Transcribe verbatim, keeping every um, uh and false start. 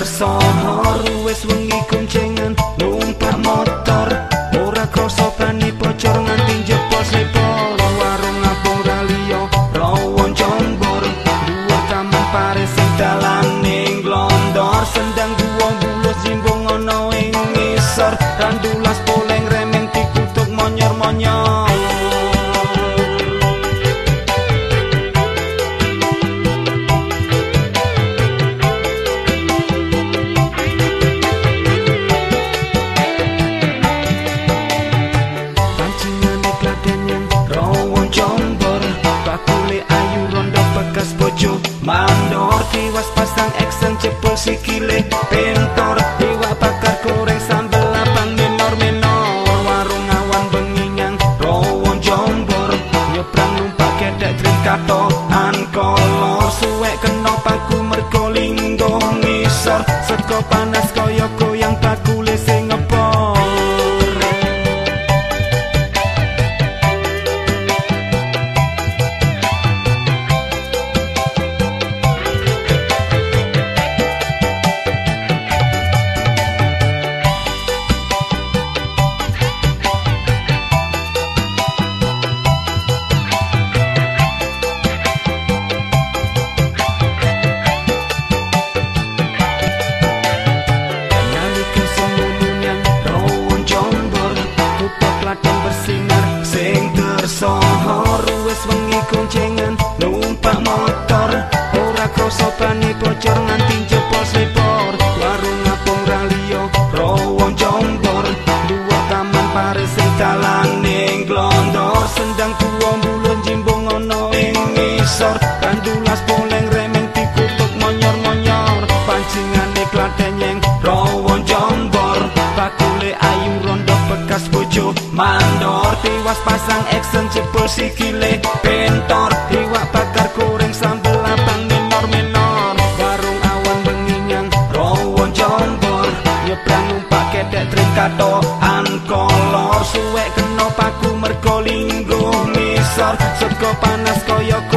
tersohor wis wengi kuncengan numpak motor ora krasa bani bocor nganti jebol sepol warung ngapung raliyo rawon jombor dhuwur taman paris sing dalane glondor sendang guwong bulus jimbung ana ing ngisor randulas poleng remeng dikutuk monyor-monyor. Mandor tiwas pasang action cepul sikile pentor iwak bakar goreng sambel lapang menor menor warung awan bengingan rawon jombor nyebrang numpak gedek trikato an kolor suwek kena paku mergo linggo ngisor sego panas kaya goyang bakule sing ngepor. Tersohor wis wengi kuncengan numpak motor ora krasa bani bocor nganti jebol sepor warung ngapung raliyo rawon jombor dhuwur taman paris sing dalane glondor sendang tuwa mbulun jimbung ana ing ngisor randulas poleng remeng dikutuk monyor-monyor pancingane kladenyeng rawon jombor bakule ayu rondo bekas bojo mandor tiwas pasang action cepul sikile pentor iwak bakar goreng sambel lapang menor menor warung awan bengingan rawon jombor nyebrang numpak gedek trikato an kolor suwek kena paku mergo linggo ngisor sego panas kaya